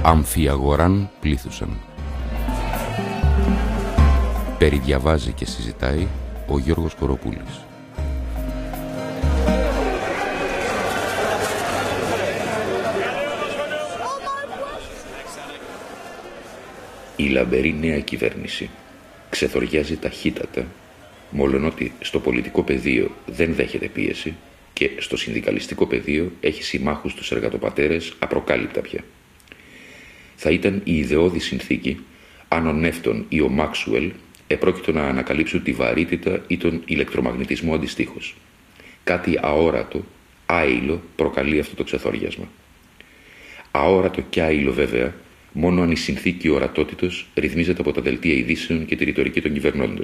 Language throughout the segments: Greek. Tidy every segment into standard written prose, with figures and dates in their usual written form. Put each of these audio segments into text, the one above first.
Αμφιαγοράν πλήθουσαν. Περιδιαβάζει και συζητάει ο Γιώργος Κοροπούλης. Η λαμπερή νέα κυβέρνηση ξεθοριάζει ταχύτατα, μολονότι στο πολιτικό πεδίο δεν δέχεται πίεση και στο συνδικαλιστικό πεδίο έχει συμμάχους τους εργατοπατέρες απροκάλυπτα πια. Θα ήταν η ιδεώδη συνθήκη αν ο Νεύτων ή ο Μάξουελ επρόκειτο να ανακαλύψουν τη βαρύτητα ή τον ηλεκτρομαγνητισμό αντιστοίχως. Κάτι αόρατο, άειλο προκαλεί αυτό το ξεθόριασμα. Αόρατο και άειλο βέβαια, μόνο αν η συνθήκη ορατότητος ρυθμίζεται από τα δελτία ειδήσεων και τη ρητορική των κυβερνώντων.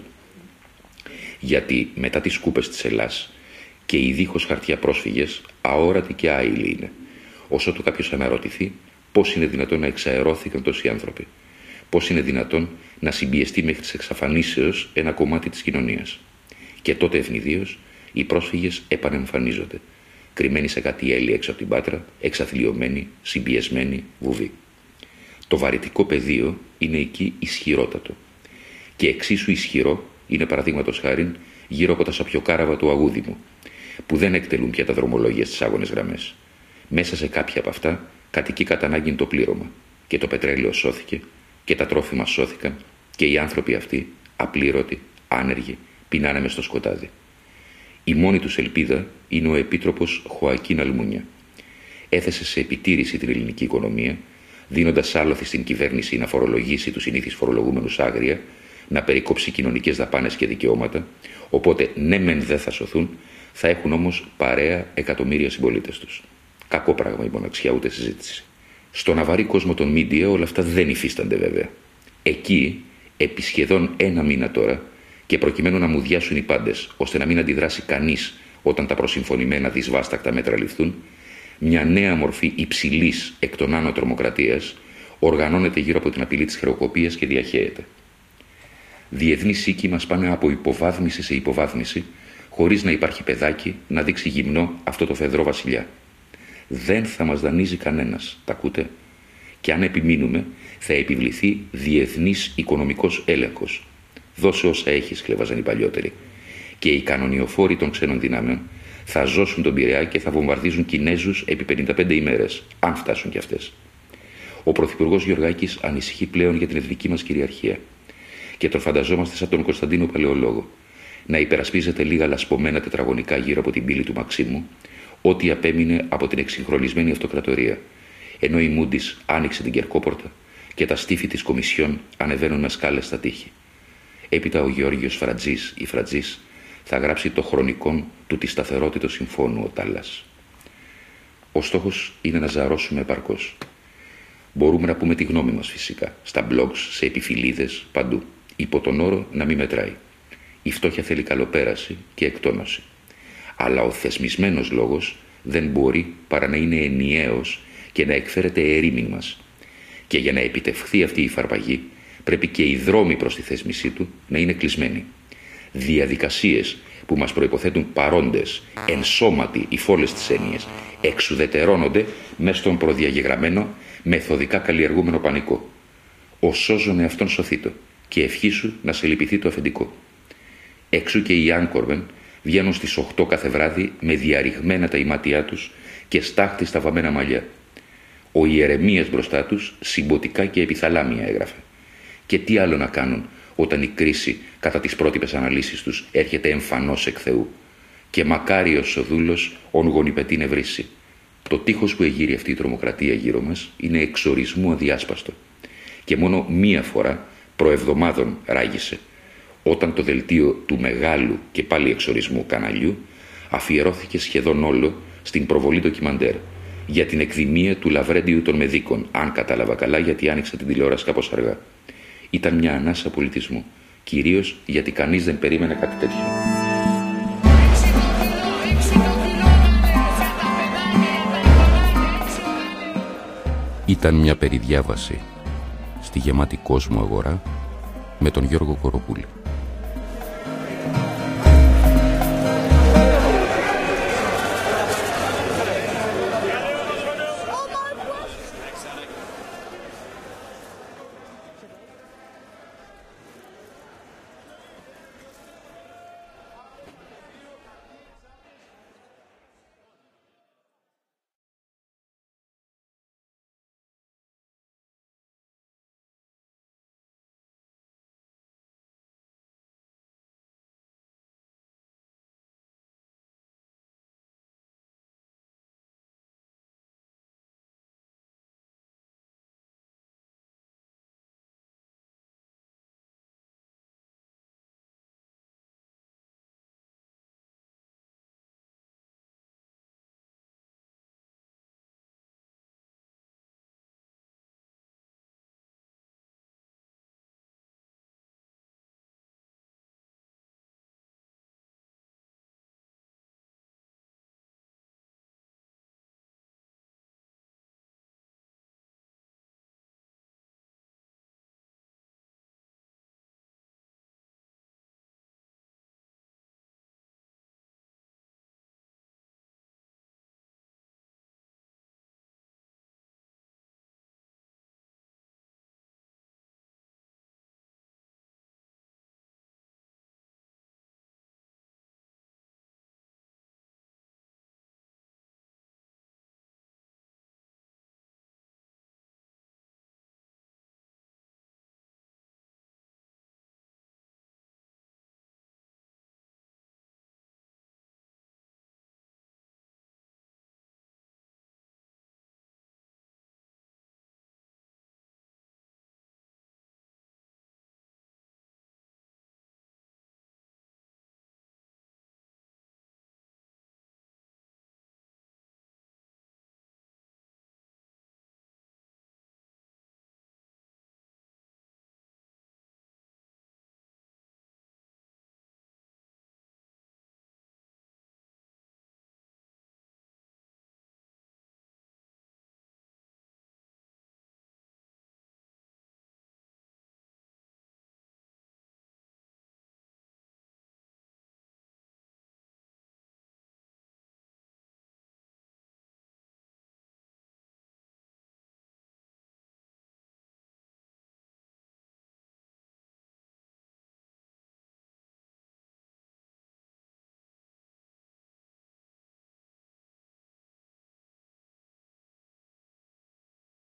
Γιατί μετά τις σκούπες της Ελλάς και οι δίχως χαρτιά πρόσφυγες αόρατοι και άειλοι είναι, όσο το κάποιος αναρωτηθεί πώς είναι δυνατόν να εξαερώθηκαν τόσοι άνθρωποι, πώς είναι δυνατόν να συμπιεστεί μέχρι της εξαφανίσεως ένα κομμάτι της κοινωνίας. Και τότε ευνηδίως οι πρόσφυγες επανεμφανίζονται, κρυμμένοι σε κάτι έλλη έξω από την Πάτρα, εξαθλιωμένοι, συμπιεσμένοι, βουβοί. Το βαρυτικό πεδίο είναι εκεί ισχυρότατο. Και εξίσου ισχυρό είναι παραδείγματος χάριν γύρω από τα σαπιοκάραβα του Αγούδημου, που δεν εκτελούν πια τα δρομολόγια στις άγονες γραμμές. Μέσα σε κάποια από αυτά κατοικεί κατά ανάγκη το πλήρωμα. Και το πετρέλαιο σώθηκε, και τα τρόφιμα σώθηκαν, και οι άνθρωποι αυτοί, απλήρωτοι, άνεργοι, πεινάνε μες στο σκοτάδι. Η μόνη τους ελπίδα είναι ο Επίτροπος Χωακίν Αλμούνια. Έθεσε σε επιτήρηση την ελληνική οικονομία, δίνοντας άλοθη στην κυβέρνηση να φορολογήσει τους συνήθεις φορολογούμενους άγρια, να περικόψει κοινωνικές δαπάνες και δικαιώματα, οπότε ναι μεν δεν θα σωθούν, θα έχουν όμως παρέα εκατομμύρια συμπολίτες τους. Κακό πράγμα η μοναξιά, ούτε συζήτηση. Στον αβαρύ κόσμο των μίντια όλα αυτά δεν υφίστανται βέβαια. Εκεί, επί σχεδόν ένα μήνα τώρα, και προκειμένου να μουδιάσουν οι πάντες, ώστε να μην αντιδράσει κανείς όταν τα προσυμφωνημένα δυσβάστακτα μέτρα ληφθούν, μια νέα μορφή υψηλής εκ των άνω τρομοκρατίας οργανώνεται γύρω από την απειλή της χρεοκοπίας και διαχέεται. Διεθνείς οίκοι μας πάνε από υποβάθμιση σε υποβάθμιση, χωρίς να υπάρχει παιδάκι να δείξει γυμνό αυτό το φεδρό βασιλιά. Δεν θα μας δανείζει κανένας, τα ακούτε? Και αν επιμείνουμε, θα επιβληθεί διεθνής οικονομικός έλεγχος. Δώσε όσα έχεις, κλέβαζαν οι παλιότεροι. Και οι κανονιοφόροι των ξένων δυνάμεων θα ζώσουν τον Πειραιά και θα βομβαρδίζουν Κινέζους επί 55 ημέρες, αν φτάσουν κι αυτές. Ο Πρωθυπουργός Γεωργάκης ανησυχεί πλέον για την εθνική μας κυριαρχία. Και τον φανταζόμαστε σαν τον Κωνσταντίνο Παλαιολόγο, να υπερασπίζεται λίγα λασπωμένα τετραγωνικά γύρω από την πύλη του Μαξίμου, ό,τι απέμεινε από την εξυγχρονισμένη αυτοκρατορία, ενώ η Μούντις άνοιξε την Κερκόπορτα και τα στίφη της Κομισιόν ανεβαίνουν με σκάλες στα τείχη. Έπειτα ο Γεώργιος Φρατζής ή Φρατζής θα γράψει το χρονικόν του τη σταθερότητος συμφώνου ο Τάλλας. Ο στόχος είναι να ζαρώσουμε επαρκώς. Μπορούμε να πούμε τη γνώμη μας φυσικά, στα blogs, σε επιφυλίδες, παντού, υπό τον όρο να μην μετράει. Η φτώχεια θέλει καλοπέραση και εκτόνωση. Αλλά ο θεσμισμένος λόγος δεν μπορεί παρά να είναι ενιαίος και να εκφέρεται ερήμην μας. Και για να επιτευχθεί αυτή η φαρπαγή, πρέπει και οι δρόμοι προς τη θέσμησή του να είναι κλεισμένοι. Διαδικασίες που μας προϋποθέτουν παρόντες, ενσώματοι οι φόλες της έννοιας, εξουδετερώνονται μέσα στον προδιαγεγραμμένο, μεθοδικά καλλιεργούμενο πανικό. Ο σώζον εαυτόν σωθήτω και ευχήσου να σε λυπηθεί το αφεντικό. Έξω και οι Άνκορβεν βγαίνουν στις 8 κάθε βράδυ με διαρριγμένα τα ημάτια τους και στάχτη στα βαμμένα μαλλιά. Ο Ιερεμίας μπροστά τους συμποτικά και επιθαλάμια έγραφε. Και τι άλλο να κάνουν όταν η κρίση κατά τις πρότυπες αναλύσεις τους έρχεται εμφανώς εκ Θεού. Και μακάριος ο δούλος ον γονιπετήν ευρύσει. Το τείχος που εγείρει αυτή η τρομοκρατία γύρω μας είναι εξορισμού αδιάσπαστο. Και μόνο μία φορά προεβδομάδων ράγισε, όταν το δελτίο του μεγάλου και πάλι εξορισμού καναλιού αφιερώθηκε σχεδόν όλο στην προβολή ντοκιμαντέρ για την εκδημία του Λαβρέντιου των Μεδίκων, αν κατάλαβα καλά, γιατί άνοιξα την τηλεόραση κάπως αργά. Ήταν μια ανάσα πολιτισμού, κυρίως γιατί κανείς δεν περίμενε κάτι τέτοιο. Ήταν μια περιδιάβαση στη γεμάτη κόσμο αγορά με τον Γιώργο Κοροπούλη.